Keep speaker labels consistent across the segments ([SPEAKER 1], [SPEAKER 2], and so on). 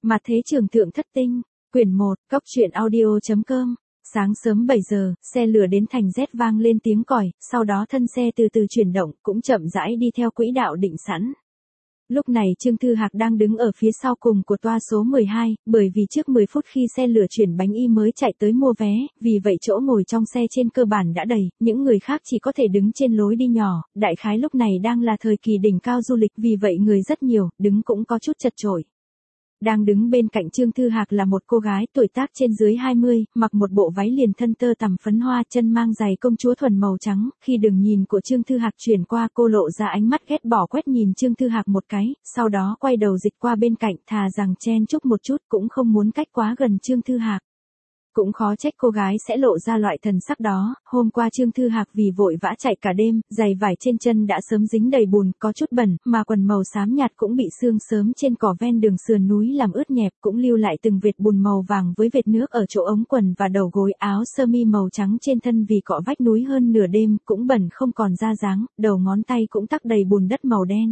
[SPEAKER 1] Mặt thế trường thượng thất tinh, quyển 1, Cóc truyện audio.com. Sáng sớm 7 giờ, xe lửa đến thành Z vang lên tiếng còi, sau đó thân xe từ từ chuyển động, cũng chậm rãi đi theo quỹ đạo định sẵn. Lúc này Trương Thư Hạc đang đứng ở phía sau cùng của toa số 12, bởi vì trước 10 phút khi xe lửa chuyển bánh y mới chạy tới mua vé, vì vậy chỗ ngồi trong xe trên cơ bản đã đầy, những người khác chỉ có thể đứng trên lối đi nhỏ, đại khái lúc này đang là thời kỳ đỉnh cao du lịch, vì vậy người rất nhiều, đứng cũng có chút chật chội. Đang đứng bên cạnh Trương Thư Hạc là một cô gái tuổi tác trên dưới 20, mặc một bộ váy liền thân tơ tằm phấn hoa, chân mang giày công chúa thuần màu trắng, khi đường nhìn của Trương Thư Hạc chuyển qua cô lộ ra ánh mắt ghét bỏ quét nhìn Trương Thư Hạc một cái, sau đó quay đầu dịch qua bên cạnh, thà rằng chen chúc một chút cũng không muốn cách quá gần Trương Thư Hạc. Cũng khó trách cô gái sẽ lộ ra loại thần sắc đó, hôm qua Trương Thư Hạc vì vội vã chạy cả đêm, giày vải trên chân đã sớm dính đầy bùn, có chút bẩn, mà quần màu xám nhạt cũng bị sương sớm trên cỏ ven đường sườn núi làm ướt nhẹp, cũng lưu lại từng vệt bùn màu vàng với vệt nước ở chỗ ống quần và đầu gối, áo sơ mi màu trắng trên thân vì cọ vách núi hơn nửa đêm, cũng bẩn không còn ra dáng, đầu ngón tay cũng tắc đầy bùn đất màu đen.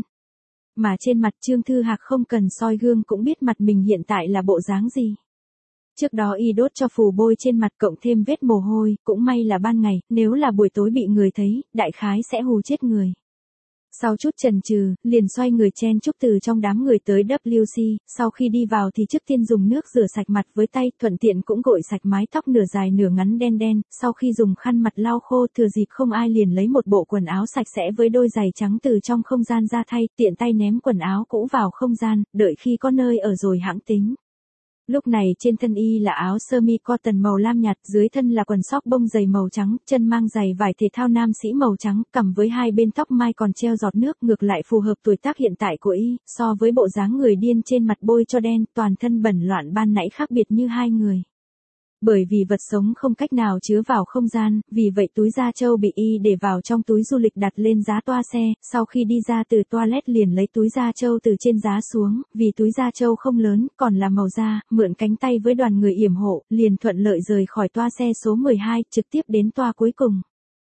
[SPEAKER 1] Mà trên mặt Trương Thư Hạc không cần soi gương cũng biết mặt mình hiện tại là bộ dáng gì. Trước đó y đốt cho phù bôi trên mặt cộng thêm vết mồ hôi, cũng may là ban ngày, nếu là buổi tối bị người thấy, đại khái sẽ hù chết người. Sau chút chần chừ, liền xoay người chen chúc từ trong đám người tới WC, sau khi đi vào thì trước tiên dùng nước rửa sạch mặt với tay, thuận tiện cũng gội sạch mái tóc nửa dài nửa ngắn đen đen, sau khi dùng khăn mặt lau khô thừa dịp không ai liền lấy một bộ quần áo sạch sẽ với đôi giày trắng từ trong không gian ra thay, tiện tay ném quần áo cũ vào không gian, đợi khi có nơi ở rồi hãng tính. Lúc này trên thân y là áo sơ mi cotton màu lam nhạt, dưới thân là quần sóc bông dày màu trắng, chân mang giày vải thể thao nam sĩ màu trắng, cằm với hai bên tóc mai còn treo giọt nước, ngược lại phù hợp tuổi tác hiện tại của y, so với bộ dáng người điên trên mặt bôi cho đen, toàn thân bẩn loạn ban nãy khác biệt như hai người. Bởi vì vật sống không cách nào chứa vào không gian, vì vậy túi da trâu bị y để vào trong túi du lịch đặt lên giá toa xe, sau khi đi ra từ toilet liền lấy túi da trâu từ trên giá xuống, vì túi da trâu không lớn, còn là màu da, mượn cánh tay với đoàn người yểm hộ, liền thuận lợi rời khỏi toa xe số 12, trực tiếp đến toa cuối cùng.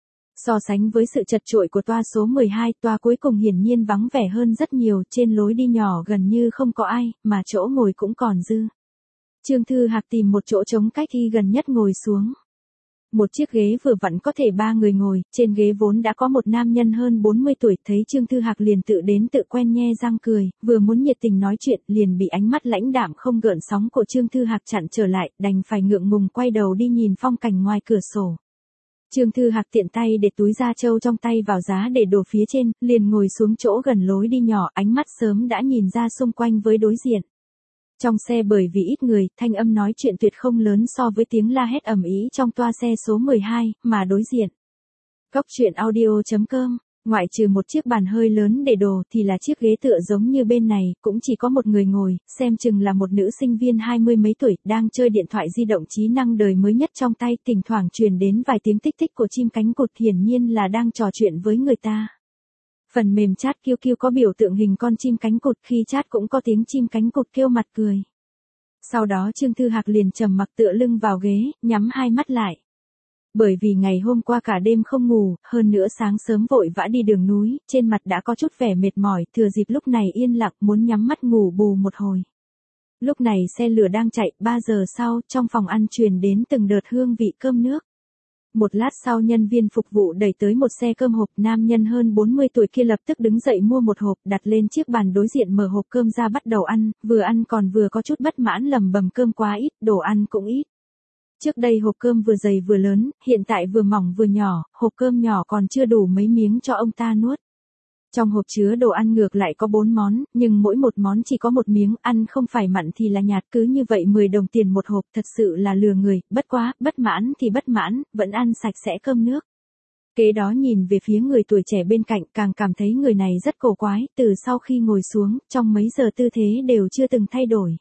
[SPEAKER 1] So sánh với sự chật chội của toa số 12, toa cuối cùng hiển nhiên vắng vẻ hơn rất nhiều, trên lối đi nhỏ gần như không có ai, mà chỗ ngồi cũng còn dư. Trương Thư Hạc tìm một chỗ trống cách y gần nhất ngồi xuống. Một chiếc ghế vừa vặn có thể 3 người ngồi, trên ghế vốn đã có một nam nhân hơn 40 tuổi, thấy Trương Thư Hạc liền tự đến tự quen nhe răng cười, vừa muốn nhiệt tình nói chuyện, liền bị ánh mắt lãnh đạm không gợn sóng của Trương Thư Hạc chặn trở lại, đành phải ngượng ngùng quay đầu đi nhìn phong cảnh ngoài cửa sổ. Trương Thư Hạc tiện tay để túi da trâu trong tay vào giá để đổ phía trên, liền ngồi xuống chỗ gần lối đi nhỏ, ánh mắt sớm đã nhìn ra xung quanh với đối diện. Trong xe bởi vì ít người, thanh âm nói chuyện tuyệt không lớn so với tiếng la hét ầm ĩ trong toa xe số 12, mà đối diện. Cóc truyện audio.com, ngoại trừ một chiếc bàn hơi lớn để đồ thì là chiếc ghế tựa giống như bên này, cũng chỉ có một người ngồi, xem chừng là một nữ sinh viên 20 mấy tuổi, đang chơi điện thoại di động trí năng đời mới nhất trong tay, thỉnh thoảng truyền đến vài tiếng tích tích của chim cánh cụt, hiển nhiên là đang trò chuyện với người ta. Phần mềm chat QQ có biểu tượng hình con chim cánh cụt, khi chat cũng có tiếng chim cánh cụt kêu mặt cười. Sau đó Trương Thư Hạc liền trầm mặc tựa lưng vào ghế, nhắm hai mắt lại. Bởi vì ngày hôm qua cả đêm không ngủ, hơn nữa sáng sớm vội vã đi đường núi, trên mặt đã có chút vẻ mệt mỏi, thừa dịp lúc này yên lặng muốn nhắm mắt ngủ bù một hồi. Lúc này xe lửa đang chạy, 3 giờ sau, trong phòng ăn truyền đến từng đợt hương vị cơm nước. Một lát sau nhân viên phục vụ đẩy tới một xe cơm hộp, nam nhân hơn 40 tuổi kia lập tức đứng dậy mua một hộp, đặt lên chiếc bàn đối diện, mở hộp cơm ra bắt đầu ăn, vừa ăn còn vừa có chút bất mãn lầm bầm cơm quá ít, đồ ăn cũng ít. Trước đây hộp cơm vừa dày vừa lớn, hiện tại vừa mỏng vừa nhỏ, hộp cơm nhỏ còn chưa đủ mấy miếng cho ông ta nuốt. Trong hộp chứa đồ ăn ngược lại có 4 món, nhưng mỗi một món chỉ có một miếng, ăn không phải mặn thì là nhạt, cứ như vậy 10 đồng tiền một hộp, thật sự là lừa người, bất quá, bất mãn thì bất mãn, vẫn ăn sạch sẽ cơm nước. Kế đó nhìn về phía người tuổi trẻ bên cạnh, càng cảm thấy người này rất cổ quái, từ sau khi ngồi xuống, trong mấy giờ tư thế đều chưa từng thay đổi.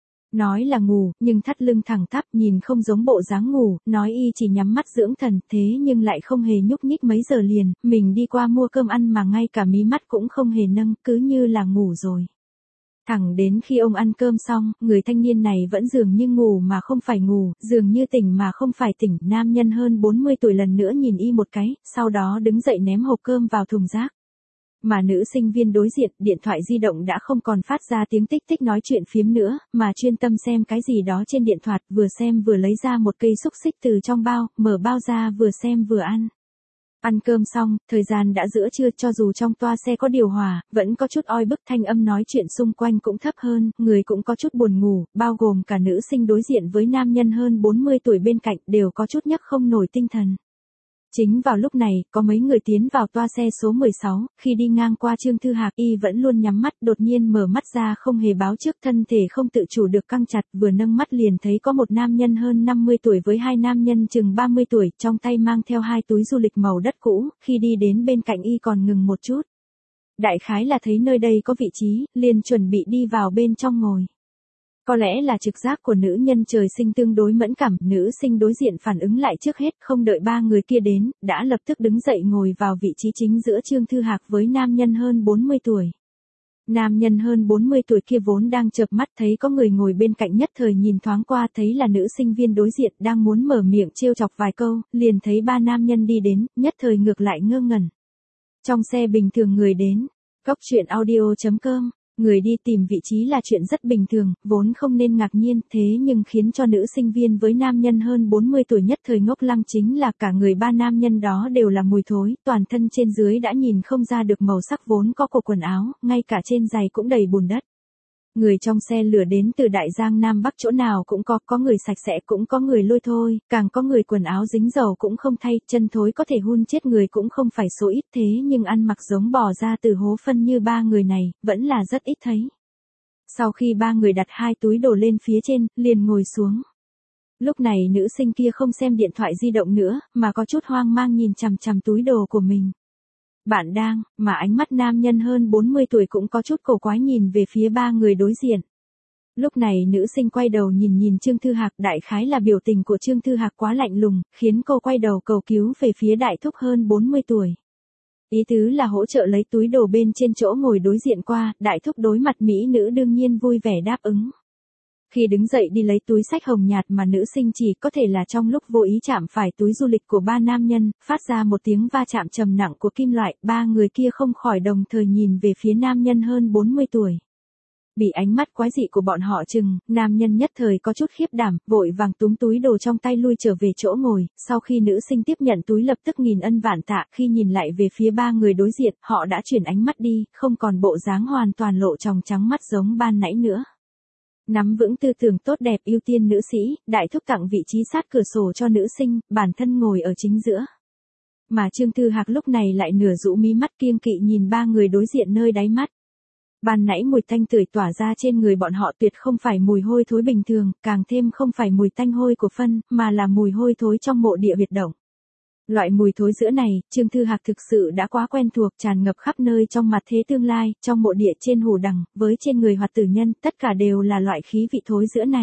[SPEAKER 1] Nói là ngủ, nhưng thắt lưng thẳng tắp, nhìn không giống bộ dáng ngủ, nói y chỉ nhắm mắt dưỡng thần, thế nhưng lại không hề nhúc nhích mấy giờ liền, mình đi qua mua cơm ăn mà ngay cả mí mắt cũng không hề nâng, cứ như là ngủ rồi. Thẳng đến khi ông ăn cơm xong, người thanh niên này vẫn dường như ngủ mà không phải ngủ, dường như tỉnh mà không phải tỉnh, nam nhân hơn 40 tuổi lần nữa nhìn y một cái, sau đó đứng dậy ném hộp cơm vào thùng rác. Mà nữ sinh viên đối diện, điện thoại di động đã không còn phát ra tiếng tích tích nói chuyện phiếm nữa, mà chuyên tâm xem cái gì đó trên điện thoại, vừa xem vừa lấy ra một cây xúc xích từ trong bao, mở bao ra vừa xem vừa ăn. Ăn cơm xong, thời gian đã giữa trưa, cho dù trong toa xe có điều hòa, vẫn có chút oi bức, thanh âm nói chuyện xung quanh cũng thấp hơn, người cũng có chút buồn ngủ, bao gồm cả nữ sinh đối diện với nam nhân hơn 40 tuổi bên cạnh đều có chút nhấc không nổi tinh thần. Chính vào lúc này, có mấy người tiến vào toa xe số 16, khi đi ngang qua Trương Thư Hạc y vẫn luôn nhắm mắt, đột nhiên mở mắt ra không hề báo trước, thân thể không tự chủ được căng chặt, vừa nâng mắt liền thấy có một nam nhân hơn 50 tuổi với hai nam nhân chừng 30 tuổi, trong tay mang theo hai túi du lịch màu đất cũ, khi đi đến bên cạnh y còn ngừng một chút. Đại khái là thấy nơi đây có vị trí, liền chuẩn bị đi vào bên trong ngồi. Có lẽ là trực giác của nữ nhân trời sinh tương đối mẫn cảm, nữ sinh đối diện phản ứng lại trước hết, không đợi ba người kia đến, đã lập tức đứng dậy ngồi vào vị trí chính giữa Trương Thư Hạc với nam nhân hơn 40 tuổi. Nam nhân hơn 40 tuổi kia vốn đang chợp mắt thấy có người ngồi bên cạnh, nhất thời nhìn thoáng qua thấy là nữ sinh viên đối diện, đang muốn mở miệng trêu chọc vài câu, liền thấy ba nam nhân đi đến, nhất thời ngược lại ngơ ngẩn. Trong xe bình thường người đến, Cốc Truyện Audio.com. Người đi tìm vị trí là chuyện rất bình thường, vốn không nên ngạc nhiên, thế nhưng khiến cho nữ sinh viên với nam nhân hơn 40 tuổi nhất thời ngốc lăng chính là cả người ba nam nhân đó đều là mùi thối, toàn thân trên dưới đã nhìn không ra được màu sắc vốn có của quần áo, ngay cả trên giày cũng đầy bùn đất. Người trong xe lửa đến từ Đại Giang Nam Bắc chỗ nào cũng có người sạch sẽ cũng có người lôi thôi, càng có người quần áo dính dầu cũng không thay, chân thối có thể hun chết người cũng không phải số ít, thế nhưng ăn mặc giống bò ra từ hố phân như ba người này, vẫn là rất ít thấy. Sau khi ba người đặt hai túi đồ lên phía trên, liền ngồi xuống. Lúc này nữ sinh kia không xem điện thoại di động nữa, mà có chút hoang mang nhìn chằm chằm túi đồ của mình. Bạn đang, mà ánh mắt nam nhân hơn 40 tuổi cũng có chút cổ quái nhìn về phía ba người đối diện. Lúc này nữ sinh quay đầu nhìn Trương Thư Hạc, đại khái là biểu tình của Trương Thư Hạc quá lạnh lùng, khiến cô quay đầu cầu cứu về phía đại thúc hơn 40 tuổi. Ý tứ là hỗ trợ lấy túi đồ bên trên chỗ ngồi đối diện qua, đại thúc đối mặt mỹ nữ đương nhiên vui vẻ đáp ứng. Khi đứng dậy đi lấy túi xách hồng nhạt mà nữ sinh chỉ có thể là trong lúc vô ý chạm phải túi du lịch của ba nam nhân, phát ra một tiếng va chạm trầm nặng của kim loại, ba người kia không khỏi đồng thời nhìn về phía nam nhân hơn 40 tuổi. Bị ánh mắt quái dị của bọn họ chừng, nam nhân nhất thời có chút khiếp đảm, vội vàng túm túi đồ trong tay lui trở về chỗ ngồi, sau khi nữ sinh tiếp nhận túi lập tức nghìn ân vạn tạ, khi nhìn lại về phía ba người đối diện, họ đã chuyển ánh mắt đi, không còn bộ dáng hoàn toàn lộ tròng trắng mắt giống ban nãy nữa. Nắm vững tư tưởng tốt đẹp ưu tiên nữ sĩ, đại thúc tặng vị trí sát cửa sổ cho nữ sinh, bản thân ngồi ở chính giữa. Mà Trương Thư Hạc lúc này lại nửa rũ mí mắt kiêng kỵ nhìn ba người đối diện nơi đáy mắt. Ban nãy mùi tanh tưởi tỏa ra trên người bọn họ tuyệt không phải mùi hôi thối bình thường, càng thêm không phải mùi tanh hôi của phân, mà là mùi hôi thối trong mộ địa huyệt động. Loại mùi thối giữa này, Trương Thư Hạc thực sự đã quá quen thuộc, tràn ngập khắp nơi trong mặt thế tương lai, trong mộ địa, trên hồ đằng, với trên người hoạt tử nhân, tất cả đều là loại khí vị thối giữa này.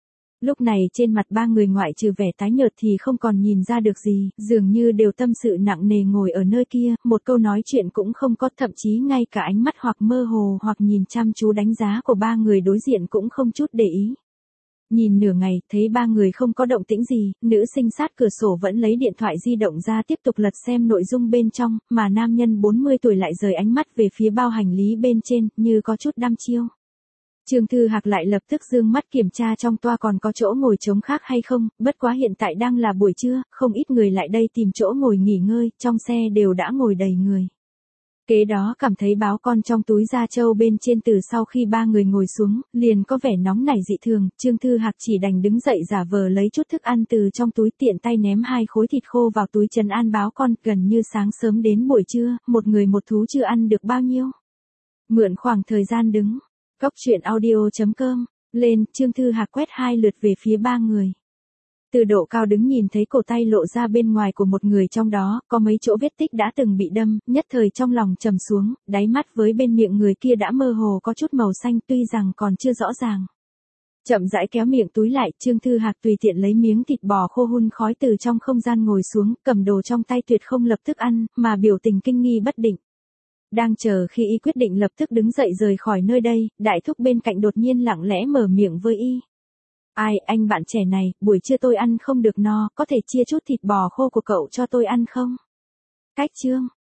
[SPEAKER 1] Lúc này trên mặt ba người ngoại trừ vẻ tái nhợt thì không còn nhìn ra được gì, dường như đều tâm sự nặng nề ngồi ở nơi kia, một câu nói chuyện cũng không có, thậm chí ngay cả ánh mắt hoặc mơ hồ hoặc nhìn chăm chú đánh giá của ba người đối diện cũng không chút để ý. Nhìn nửa ngày, thấy ba người không có động tĩnh gì, nữ sinh sát cửa sổ vẫn lấy điện thoại di động ra tiếp tục lật xem nội dung bên trong, mà nam nhân 40 tuổi lại rời ánh mắt về phía bao hành lý bên trên, như có chút đăm chiêu. Trương Thư Hạc lại lập tức dương mắt kiểm tra trong toa còn có chỗ ngồi trống khác hay không, bất quá hiện tại đang là buổi trưa, không ít người lại đây tìm chỗ ngồi nghỉ ngơi, trong xe đều đã ngồi đầy người. Kế đó cảm thấy báo con trong túi da trâu bên trên từ sau khi ba người ngồi xuống, liền có vẻ nóng nảy dị thường, Trương Thư Hạc chỉ đành đứng dậy giả vờ lấy chút thức ăn từ trong túi, tiện tay ném hai khối thịt khô vào túi trấn an báo con, gần như sáng sớm đến buổi trưa, một người một thú chưa ăn được bao nhiêu. Mượn khoảng thời gian đứng, Cốc Truyện Audio.com, lên, Trương Thư Hạc quét hai lượt về phía ba người. Từ độ cao đứng nhìn thấy cổ tay lộ ra bên ngoài của một người trong đó, có mấy chỗ vết tích đã từng bị đâm, nhất thời trong lòng trầm xuống, đáy mắt với bên miệng người kia đã mơ hồ có chút màu xanh tuy rằng còn chưa rõ ràng. Chậm rãi kéo miệng túi lại, Trương Thư Hạc tùy tiện lấy miếng thịt bò khô hun khói từ trong không gian ngồi xuống, cầm đồ trong tay tuyệt không lập tức ăn, mà biểu tình kinh nghi bất định. Đang chờ khi y quyết định lập tức đứng dậy rời khỏi nơi đây, đại thúc bên cạnh đột nhiên lặng lẽ mở miệng với y. Ai, anh bạn trẻ này, buổi trưa tôi ăn không được no, có thể chia chút thịt bò khô của cậu cho tôi ăn không? Cách chương.